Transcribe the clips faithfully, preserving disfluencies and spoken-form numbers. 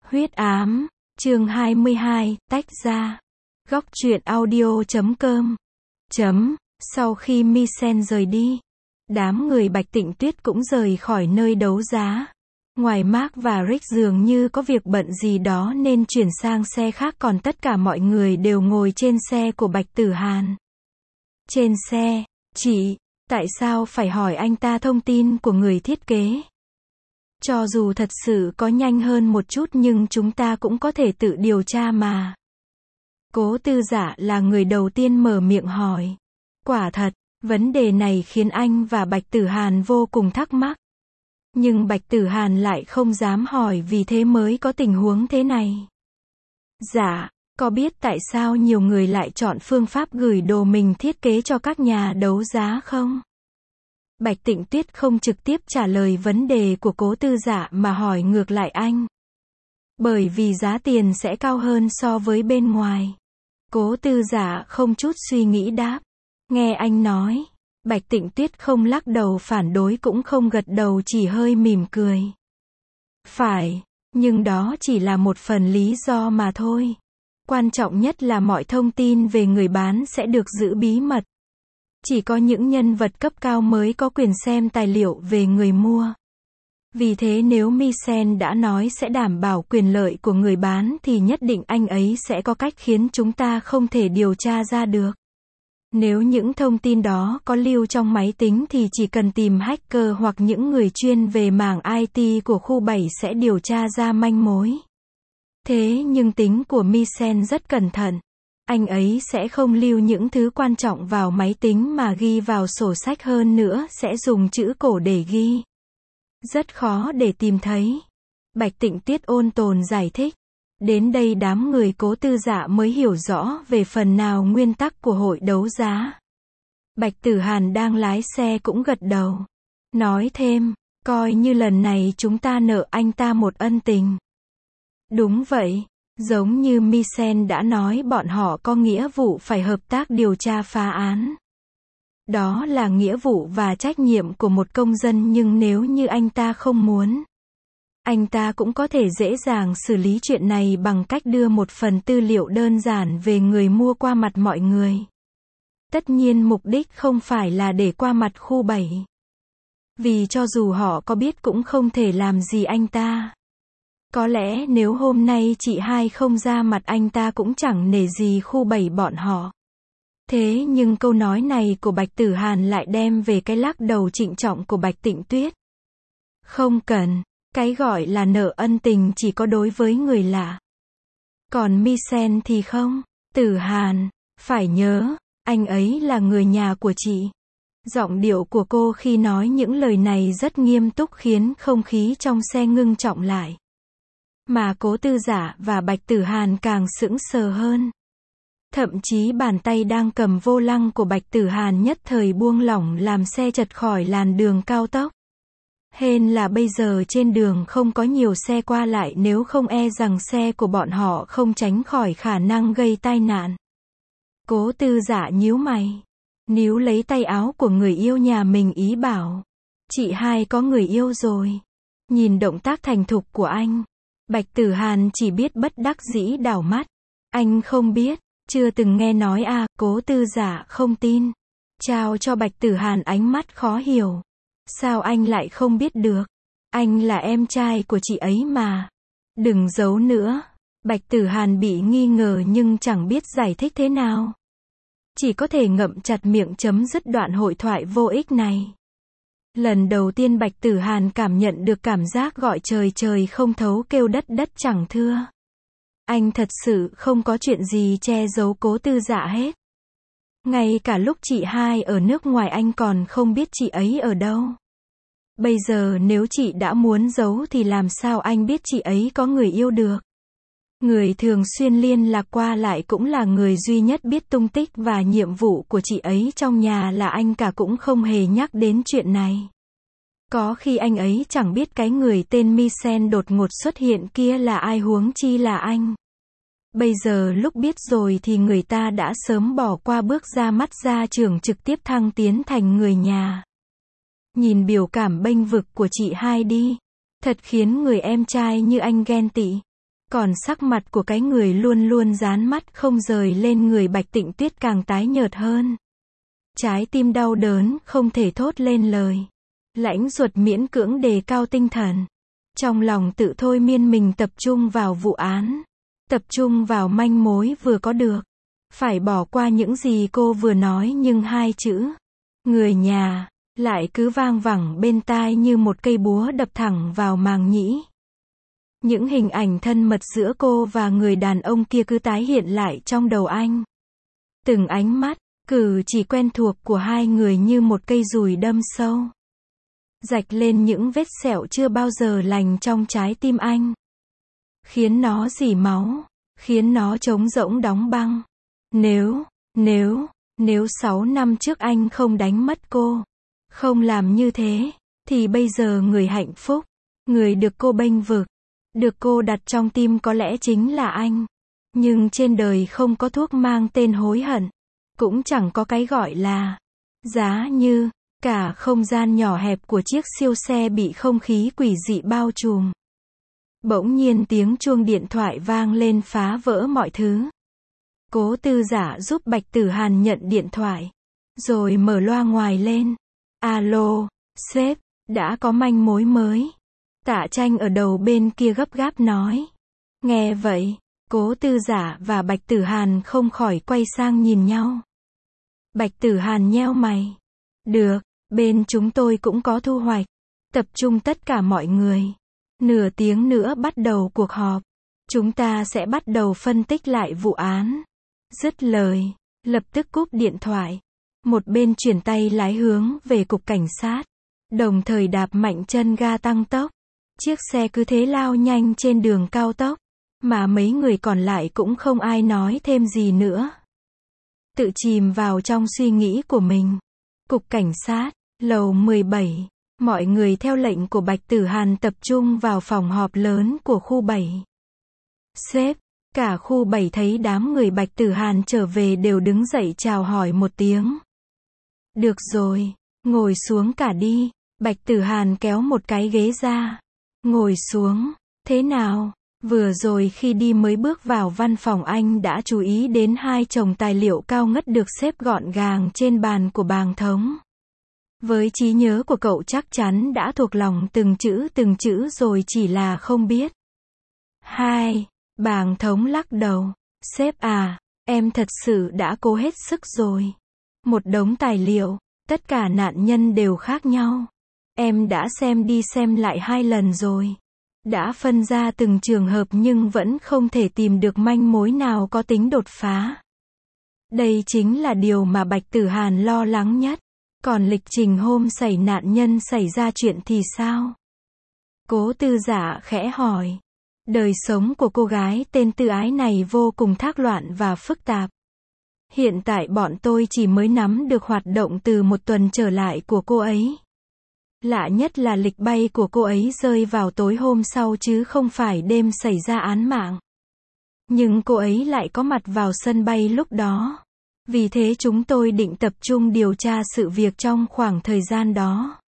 Huyết ám, chương hai mươi hai, tách ra. Góc truyện audio chấm com. Chấm, sau khi Misen rời đi, đám người Bạch Tịnh Tuyết cũng rời khỏi nơi đấu giá. Ngoài Mark và Rick dường như có việc bận gì đó nên chuyển sang xe khác, còn tất cả mọi người đều ngồi trên xe của Bạch Tử Hàn. Trên xe, chị, tại sao phải hỏi anh ta thông tin của người thiết kế? Cho dù thật sự có nhanh hơn một chút nhưng chúng ta cũng có thể tự điều tra mà. Cố Tư Dạ là người đầu tiên mở miệng hỏi. Quả thật, vấn đề này khiến anh và Bạch Tử Hàn vô cùng thắc mắc. Nhưng Bạch Tử Hàn lại không dám hỏi, vì thế mới có tình huống thế này. Dạ, có biết tại sao nhiều người lại chọn phương pháp gửi đồ mình thiết kế cho các nhà đấu giá không? Bạch Tịnh Tuyết không trực tiếp trả lời vấn đề của Cố Tư Dạ mà hỏi ngược lại anh. Bởi vì giá tiền sẽ cao hơn so với bên ngoài. Cố Tư Dạ không chút suy nghĩ đáp. Nghe anh nói, Bạch Tịnh Tuyết không lắc đầu phản đối cũng không gật đầu, chỉ hơi mỉm cười. Phải, nhưng đó chỉ là một phần lý do mà thôi. Quan trọng nhất là mọi thông tin về người bán sẽ được giữ bí mật. Chỉ có những nhân vật cấp cao mới có quyền xem tài liệu về người mua. Vì thế nếu Misen đã nói sẽ đảm bảo quyền lợi của người bán thì nhất định anh ấy sẽ có cách khiến chúng ta không thể điều tra ra được. Nếu những thông tin đó có lưu trong máy tính thì chỉ cần tìm hacker hoặc những người chuyên về mảng i tê của khu bảy sẽ điều tra ra manh mối. Thế nhưng tính của Misen rất cẩn thận. Anh ấy sẽ không lưu những thứ quan trọng vào máy tính mà ghi vào sổ sách, hơn nữa sẽ dùng chữ cổ để ghi. Rất khó để tìm thấy. Bạch Tịnh Tuyết ôn tồn giải thích. Đến đây đám người Cố Tư Dạ mới hiểu rõ về phần nào nguyên tắc của hội đấu giá. Bạch Tử Hàn đang lái xe cũng gật đầu. Nói thêm, coi như lần này chúng ta nợ anh ta một ân tình. Đúng vậy. Giống như Misen đã nói, bọn họ có nghĩa vụ phải hợp tác điều tra phá án. Đó là nghĩa vụ và trách nhiệm của một công dân, nhưng nếu như anh ta không muốn, anh ta cũng có thể dễ dàng xử lý chuyện này bằng cách đưa một phần tư liệu đơn giản về người mua qua mặt mọi người. Tất nhiên mục đích không phải là để qua mặt khu bảy. Vì cho dù họ có biết cũng không thể làm gì anh ta. Có lẽ nếu hôm nay chị hai không ra mặt anh ta cũng chẳng nể gì khu bảy bọn họ. Thế nhưng câu nói này của Bạch Tử Hàn lại đem về cái lắc đầu trịnh trọng của Bạch Tịnh Tuyết. Không cần, cái gọi là nợ ân tình chỉ có đối với người lạ. Còn Misen thì không. Tử Hàn, phải nhớ, anh ấy là người nhà của chị. Giọng điệu của cô khi nói những lời này rất nghiêm túc khiến không khí trong xe ngưng trọng lại. Mà Cố Tư Dạ và Bạch Tử Hàn càng sững sờ hơn. Thậm chí bàn tay đang cầm vô lăng của Bạch Tử Hàn nhất thời buông lỏng làm xe chật khỏi làn đường cao tốc. Hên là bây giờ trên đường không có nhiều xe qua lại, nếu không e rằng xe của bọn họ không tránh khỏi khả năng gây tai nạn. Cố Tư Dạ nhíu mày, níu lấy tay áo của người yêu nhà mình ý bảo. Chị hai có người yêu rồi. Nhìn động tác thành thục của anh, Bạch Tử Hàn chỉ biết bất đắc dĩ đảo mắt. Anh không biết, chưa từng nghe nói à. Cố Tư Dạ không tin. Trao cho Bạch Tử Hàn ánh mắt khó hiểu. Sao anh lại không biết được? Anh là em trai của chị ấy mà. Đừng giấu nữa. Bạch Tử Hàn bị nghi ngờ nhưng chẳng biết giải thích thế nào. Chỉ có thể ngậm chặt miệng chấm dứt đoạn hội thoại vô ích này. Lần đầu tiên Bạch Tử Hàn cảm nhận được cảm giác gọi trời trời không thấu, kêu đất đất chẳng thưa. Anh thật sự không có chuyện gì che giấu Cố Tư Dạ hết. Ngay cả lúc chị hai ở nước ngoài anh còn không biết chị ấy ở đâu. Bây giờ nếu chị đã muốn giấu thì làm sao anh biết chị ấy có người yêu được? Người thường xuyên liên lạc qua lại cũng là người duy nhất biết tung tích và nhiệm vụ của chị ấy trong nhà là anh cả cũng không hề nhắc đến chuyện này. Có khi anh ấy chẳng biết cái người tên Misen đột ngột xuất hiện kia là ai, huống chi là anh. Bây giờ lúc biết rồi thì người ta đã sớm bỏ qua bước ra mắt gia trưởng, trực tiếp thăng tiến thành người nhà. Nhìn biểu cảm bênh vực của chị hai đi. Thật khiến người em trai như anh ghen tị. Còn sắc mặt của cái người luôn luôn dán mắt không rời lên người Bạch Tịnh Tuyết càng tái nhợt hơn. Trái tim đau đớn, không thể thốt lên lời. Lãnh Duật miễn cưỡng đề cao tinh thần. Trong lòng tự thôi miên mình tập trung vào vụ án. Tập trung vào manh mối vừa có được. Phải bỏ qua những gì cô vừa nói nhưng hai chữ người nhà lại cứ vang vẳng bên tai như một cây búa đập thẳng vào màng nhĩ. Những hình ảnh thân mật giữa cô và người đàn ông kia cứ tái hiện lại trong đầu anh. Từng ánh mắt, cử chỉ quen thuộc của hai người như một cây dùi đâm sâu. Rạch lên những vết sẹo chưa bao giờ lành trong trái tim anh. Khiến nó rỉ máu, khiến nó trống rỗng đóng băng. Nếu, nếu, nếu sáu năm trước anh không đánh mất cô, không làm như thế, thì bây giờ người hạnh phúc, người được cô bênh vực, được cô đặt trong tim có lẽ chính là anh. Nhưng trên đời không có thuốc mang tên hối hận, cũng chẳng có cái gọi là giá như. Cả không gian nhỏ hẹp của chiếc siêu xe bị không khí quỷ dị bao trùm. Bỗng nhiên tiếng chuông điện thoại vang lên phá vỡ mọi thứ. Cố Tư Giả giúp Bạch Tử Hàn nhận điện thoại, rồi mở loa ngoài lên. Alo, sếp, đã có manh mối mới. Tạ Tranh ở đầu bên kia gấp gáp nói. Nghe vậy, Cố Tư Giả và Bạch Tử Hàn không khỏi quay sang nhìn nhau. Bạch Tử Hàn nheo mày. Được, bên chúng tôi cũng có thu hoạch. Tập trung tất cả mọi người. Nửa tiếng nữa bắt đầu cuộc họp. Chúng ta sẽ bắt đầu phân tích lại vụ án. Dứt lời, lập tức cúp điện thoại. Một bên chuyển tay lái hướng về cục cảnh sát. Đồng thời đạp mạnh chân ga tăng tốc. Chiếc xe cứ thế lao nhanh trên đường cao tốc. Mà mấy người còn lại cũng không ai nói thêm gì nữa. Tự chìm vào trong suy nghĩ của mình. Cục cảnh sát, lầu mười bảy. Mọi người theo lệnh của Bạch Tử Hàn tập trung vào phòng họp lớn của khu bảy. Sếp, cả khu bảy thấy đám người Bạch Tử Hàn trở về đều đứng dậy chào hỏi một tiếng. Được rồi, ngồi xuống cả đi. Bạch Tử Hàn kéo một cái ghế ra. Ngồi xuống, thế nào? Vừa rồi khi đi mới bước vào văn phòng anh đã chú ý đến hai chồng tài liệu cao ngất được xếp gọn gàng trên bàn của bàng thống. Với trí nhớ của cậu chắc chắn đã thuộc lòng từng chữ từng chữ rồi chỉ là không biết. Hai, bàng thống lắc đầu. Sếp à, em thật sự đã cố hết sức rồi. Một đống tài liệu, tất cả nạn nhân đều khác nhau. Em đã xem đi xem lại hai lần rồi. Đã phân ra từng trường hợp nhưng vẫn không thể tìm được manh mối nào có tính đột phá. Đây chính là điều mà Bạch Tử Hàn lo lắng nhất. Còn lịch trình hôm xảy nạn nhân xảy ra chuyện thì sao? Cố Tư Giả khẽ hỏi. Đời sống của cô gái tên Tư Ái này vô cùng thác loạn và phức tạp. Hiện tại bọn tôi chỉ mới nắm được hoạt động từ một tuần trở lại của cô ấy. Lạ nhất là lịch bay của cô ấy rơi vào tối hôm sau chứ không phải đêm xảy ra án mạng. Nhưng cô ấy lại có mặt vào sân bay lúc đó. Vì thế chúng tôi định tập trung điều tra sự việc trong khoảng thời gian đó.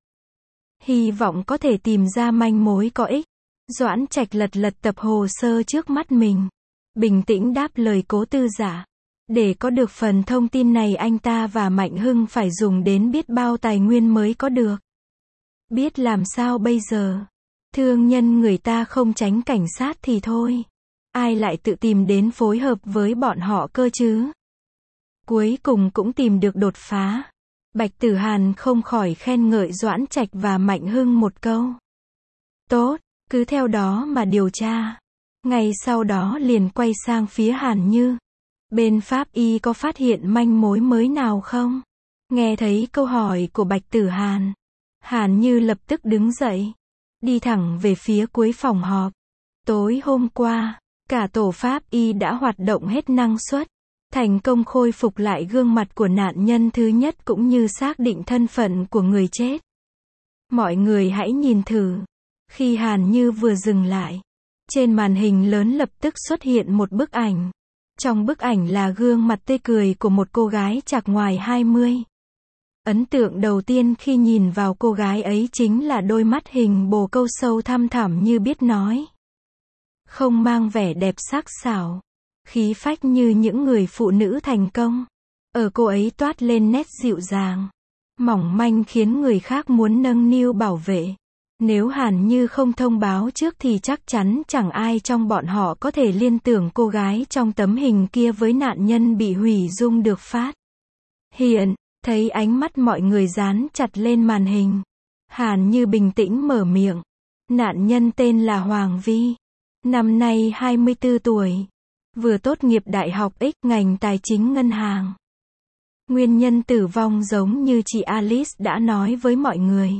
Hy vọng có thể tìm ra manh mối có ích. Doãn Trạch lật lật tập hồ sơ trước mắt mình. Bình tĩnh đáp lời Cố Tư Giả. Để có được phần thông tin này anh ta và Mạnh Hưng phải dùng đến biết bao tài nguyên mới có được. Biết làm sao bây giờ? Thương nhân người ta không tránh cảnh sát thì thôi. Ai lại tự tìm đến phối hợp với bọn họ cơ chứ? Cuối cùng cũng tìm được đột phá. Bạch Tử Hàn không khỏi khen ngợi Doãn Trạch và Mạnh Hưng một câu. Tốt, cứ theo đó mà điều tra. Ngay sau đó liền quay sang phía Hàn Như. Bên pháp y có phát hiện manh mối mới nào không? Nghe thấy câu hỏi của Bạch Tử Hàn. Hàn Như lập tức đứng dậy. Đi thẳng về phía cuối phòng họp. Tối hôm qua, cả tổ pháp y đã hoạt động hết năng suất. Thành công khôi phục lại gương mặt của nạn nhân thứ nhất cũng như xác định thân phận của người chết. Mọi người hãy nhìn thử. Khi Hàn Như vừa dừng lại, trên màn hình lớn lập tức xuất hiện một bức ảnh. Trong bức ảnh là gương mặt tươi cười của một cô gái chạc ngoài hai mươi. Ấn tượng đầu tiên khi nhìn vào cô gái ấy chính là đôi mắt hình bồ câu sâu thăm thẳm như biết nói. không mang vẻ đẹp sắc sảo, khí phách như những người phụ nữ thành công. Ở cô ấy toát lên nét dịu dàng, mỏng manh khiến người khác muốn nâng niu bảo vệ. Nếu Hàn Như không thông báo trước thì chắc chắn chẳng ai trong bọn họ có thể liên tưởng cô gái trong tấm hình kia với nạn nhân bị hủy dung được phát hiện. Thấy ánh mắt mọi người dán chặt lên màn hình, Hàn Như bình tĩnh mở miệng. Nạn nhân tên là Hoàng Vi, năm nay hai mươi tư tuổi, vừa tốt nghiệp đại học X ngành tài chính ngân hàng. Nguyên nhân tử vong giống như chị Alice đã nói với mọi người.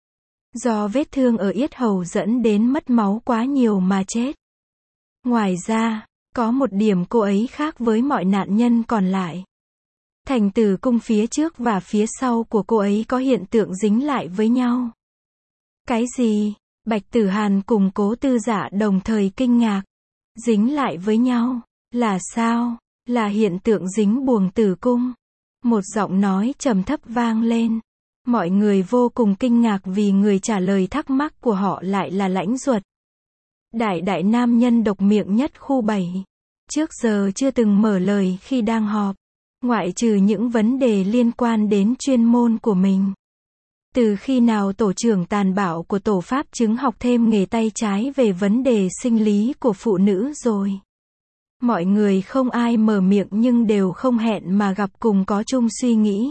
Do vết thương ở yết hầu dẫn đến mất máu quá nhiều mà chết. Ngoài ra, có một điểm cô ấy khác với mọi nạn nhân còn lại. Thành tử cung phía trước và phía sau của cô ấy có hiện tượng dính lại với nhau. Cái gì? Bạch Tử Hàn cùng Cố Tư Dạ đồng thời kinh ngạc. Dính lại với nhau? Là sao? Là hiện tượng dính buồng tử cung. Một giọng nói trầm thấp vang lên. Mọi người vô cùng kinh ngạc vì người trả lời thắc mắc của họ lại là Lãnh Duật. Đại đại nam nhân độc miệng nhất khu bảy. Trước giờ chưa từng mở lời khi đang họp. Ngoại trừ những vấn đề liên quan đến chuyên môn của mình. Từ khi nào tổ trưởng tàn bạo của tổ pháp chứng học thêm nghề tay trái về vấn đề sinh lý của phụ nữ rồi. Mọi người không ai mở miệng nhưng đều không hẹn mà gặp cùng có chung suy nghĩ.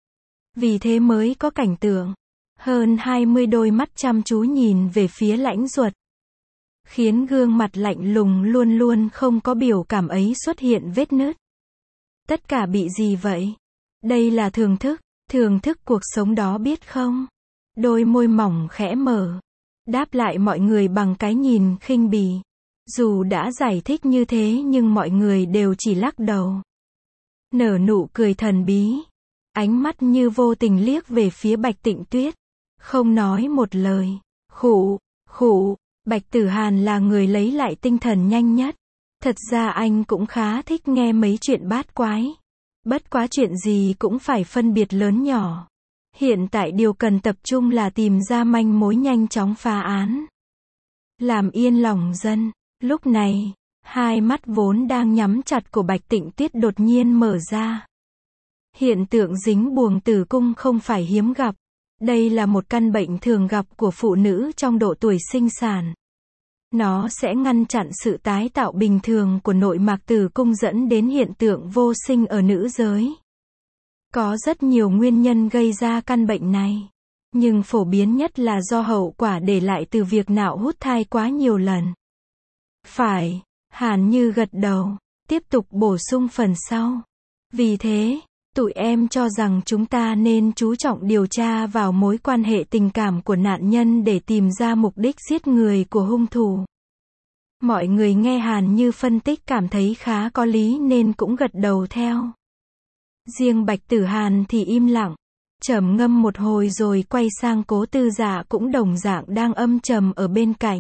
Vì thế mới có cảnh tượng. Hơn hai mươi đôi mắt chăm chú nhìn về phía Lãnh Duật. Khiến gương mặt lạnh lùng luôn luôn không có biểu cảm ấy xuất hiện vết nứt. Tất cả bị gì vậy? Đây là thưởng thức, thưởng thức cuộc sống đó biết không? Đôi môi mỏng khẽ mở. Đáp lại mọi người bằng cái nhìn khinh bỉ. Dù đã giải thích như thế nhưng mọi người đều chỉ lắc đầu. Nở nụ cười thần bí. Ánh mắt như vô tình liếc về phía Bạch Tịnh Tuyết. Không nói một lời. Khụ, khụ, Bạch Tử Hàn là người lấy lại tinh thần nhanh nhất. Thật ra anh cũng khá thích nghe mấy chuyện bát quái. Bất quá chuyện gì cũng phải phân biệt lớn nhỏ. Hiện tại điều cần tập trung là tìm ra manh mối nhanh chóng phá án. Làm yên lòng dân. Lúc này, hai mắt vốn đang nhắm chặt của Bạch Tịnh Tuyết đột nhiên mở ra. Hiện tượng dính buồng tử cung không phải hiếm gặp. Đây là một căn bệnh thường gặp của phụ nữ trong độ tuổi sinh sản. Nó sẽ ngăn chặn sự tái tạo bình thường của nội mạc tử cung dẫn đến hiện tượng vô sinh ở nữ giới. Có rất nhiều nguyên nhân gây ra căn bệnh này. Nhưng phổ biến nhất là do hậu quả để lại từ việc nạo hút thai quá nhiều lần. Phải, Hàn Như gật đầu, tiếp tục bổ sung phần sau. Vì thế, tụi em cho rằng chúng ta nên chú trọng điều tra vào mối quan hệ tình cảm của nạn nhân để tìm ra mục đích giết người của hung thủ. Mọi người nghe Hàn Như phân tích cảm thấy khá có lý nên cũng gật đầu theo. Riêng Bạch Tử Hàn thì im lặng, trầm ngâm một hồi rồi quay sang Cố Tư Dạ cũng đồng dạng đang âm trầm ở bên cạnh.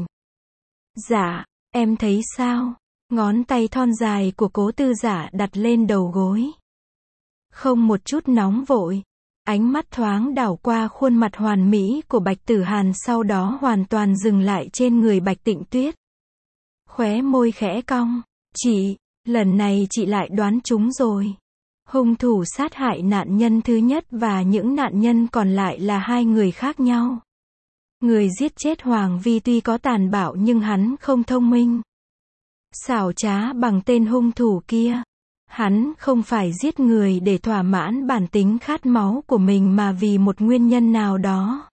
Dạ, em thấy sao? Ngón tay thon dài của Cố Tư Dạ đặt lên đầu gối. Không một chút nóng vội. Ánh mắt thoáng đảo qua khuôn mặt hoàn mỹ của Bạch Tử Hàn sau đó hoàn toàn dừng lại trên người Bạch Tịnh Tuyết. Khóe môi khẽ cong. Chị, lần này chị lại đoán trúng rồi. Hung thủ sát hại nạn nhân thứ nhất và những nạn nhân còn lại là hai người khác nhau. Người giết chết Hoàng Vi tuy có tàn bạo nhưng hắn không thông minh. Xảo trá bằng tên hung thủ kia. Hắn không phải giết người để thỏa mãn bản tính khát máu của mình mà vì một nguyên nhân nào đó.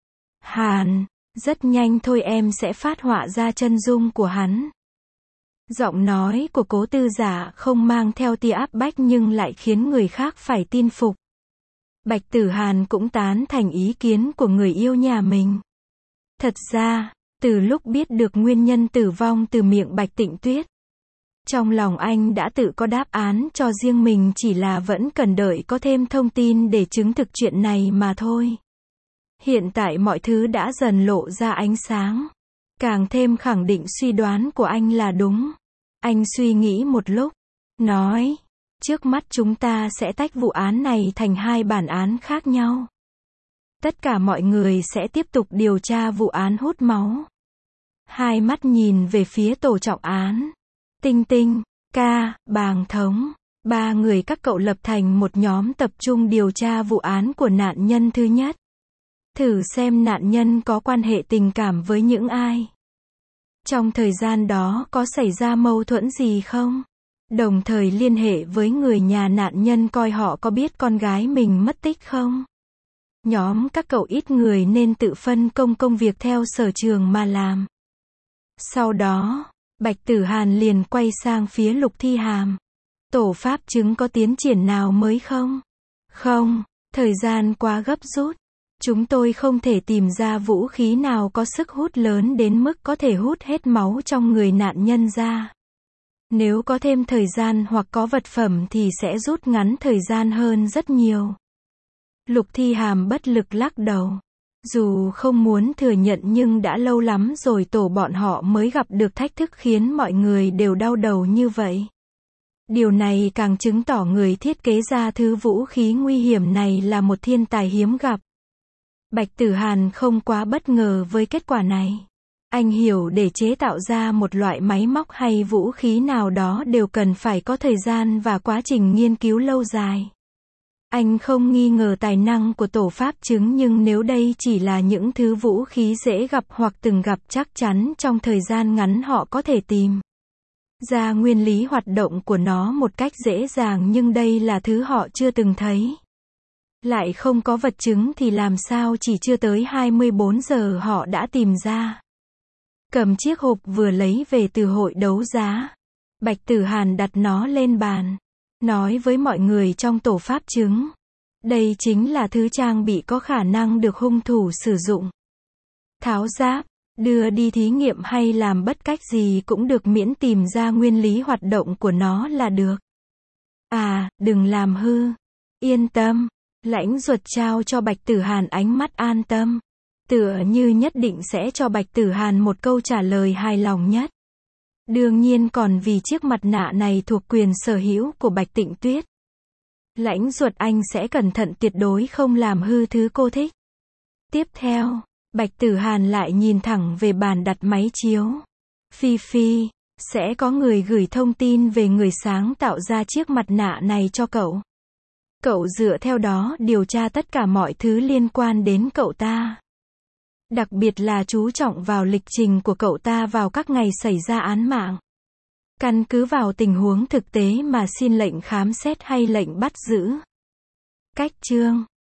Hàn, rất nhanh thôi em sẽ phát họa ra chân dung của hắn. Giọng nói của Cố Tư Dạ không mang theo tia áp bách nhưng lại khiến người khác phải tin phục. Bạch Tử Hàn cũng tán thành ý kiến của người yêu nhà mình. Thật ra, từ lúc biết được nguyên nhân tử vong từ miệng Bạch Tịnh Tuyết, trong lòng anh đã tự có đáp án cho riêng mình, chỉ là vẫn cần đợi có thêm thông tin để chứng thực chuyện này mà thôi. Hiện tại mọi thứ đã dần lộ ra ánh sáng. Càng thêm khẳng định suy đoán của anh là đúng. Anh suy nghĩ một lúc, nói, trước mắt chúng ta sẽ tách vụ án này thành hai bản án khác nhau. Tất cả mọi người sẽ tiếp tục điều tra vụ án hút máu. Hai mắt nhìn về phía tổ trọng án. Tinh Tinh, Ca, Bàng Thống. Ba người các cậu lập thành một nhóm tập trung điều tra vụ án của nạn nhân thứ nhất. Thử xem nạn nhân có quan hệ tình cảm với những ai. Trong thời gian đó có xảy ra mâu thuẫn gì không? Đồng thời liên hệ với người nhà nạn nhân coi họ có biết con gái mình mất tích không? Nhóm các cậu ít người nên tự phân công công việc theo sở trường mà làm. Sau đó, Bạch Tử Hàn liền quay sang phía Lục Thi Hàm. Tổ pháp chứng có tiến triển nào mới không? Không, thời gian quá gấp rút. Chúng tôi không thể tìm ra vũ khí nào có sức hút lớn đến mức có thể hút hết máu trong người nạn nhân ra. Nếu có thêm thời gian hoặc có vật phẩm thì sẽ rút ngắn thời gian hơn rất nhiều. Lục Thi Hàm bất lực lắc đầu. Dù không muốn thừa nhận nhưng đã lâu lắm rồi tổ bọn họ mới gặp được thách thức khiến mọi người đều đau đầu như vậy. Điều này càng chứng tỏ người thiết kế ra thứ vũ khí nguy hiểm này là một thiên tài hiếm gặp. Bạch Tử Hàn không quá bất ngờ với kết quả này. Anh hiểu để chế tạo ra một loại máy móc hay vũ khí nào đó đều cần phải có thời gian và quá trình nghiên cứu lâu dài. Anh không nghi ngờ tài năng của tổ pháp chứng nhưng nếu đây chỉ là những thứ vũ khí dễ gặp hoặc từng gặp chắc chắn trong thời gian ngắn họ có thể tìm ra nguyên lý hoạt động của nó một cách dễ dàng nhưng đây là thứ họ chưa từng thấy. Lại không có vật chứng thì làm sao chỉ chưa tới hai mươi bốn giờ họ đã tìm ra. Cầm chiếc hộp vừa lấy về từ hội đấu giá. Bạch Tử Hàn đặt nó lên bàn. Nói với mọi người trong tổ pháp chứng. Đây chính là thứ trang bị có khả năng được hung thủ sử dụng. Tháo giáp, đưa đi thí nghiệm hay làm bất cách gì cũng được miễn tìm ra nguyên lý hoạt động của nó là được. À, đừng làm hư. Yên tâm. Lãnh Duật trao cho Bạch Tử Hàn ánh mắt an tâm. Tựa như nhất định sẽ cho Bạch Tử Hàn một câu trả lời hài lòng nhất. Đương nhiên còn vì chiếc mặt nạ này thuộc quyền sở hữu của Bạch Tịnh Tuyết. Lãnh Duật anh sẽ cẩn thận tuyệt đối không làm hư thứ cô thích. Tiếp theo, Bạch Tử Hàn lại nhìn thẳng về bàn đặt máy chiếu. Phi Phi, sẽ có người gửi thông tin về người sáng tạo ra chiếc mặt nạ này cho cậu. Cậu dựa theo đó điều tra tất cả mọi thứ liên quan đến cậu ta. Đặc biệt là chú trọng vào lịch trình của cậu ta vào các ngày xảy ra án mạng. Căn cứ vào tình huống thực tế mà xin lệnh khám xét hay lệnh bắt giữ. Cách chương